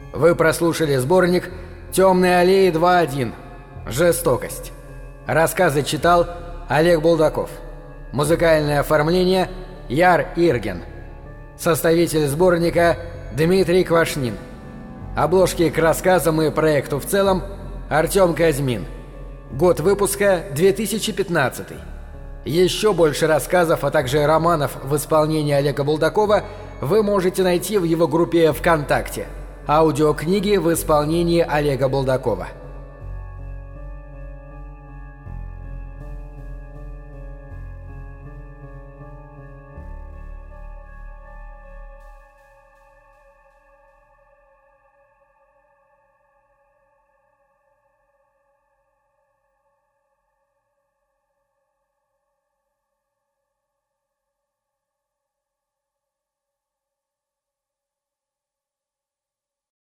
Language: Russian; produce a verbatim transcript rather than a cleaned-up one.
Вы прослушали сборник «Темные аллеи два один. Жестокость». Рассказы читал Олег Булдаков. Музыкальное оформление Яр Ирген. Составитель сборника Дмитрий Квашнин. Обложки к рассказам и проекту в целом Артем Казьмин. Год выпуска две тысячи пятнадцатый. Еще больше рассказов, а также романов в исполнении Олега Булдакова вы можете найти в его группе ВКонтакте. Аудиокниги в исполнении Олега Булдакова.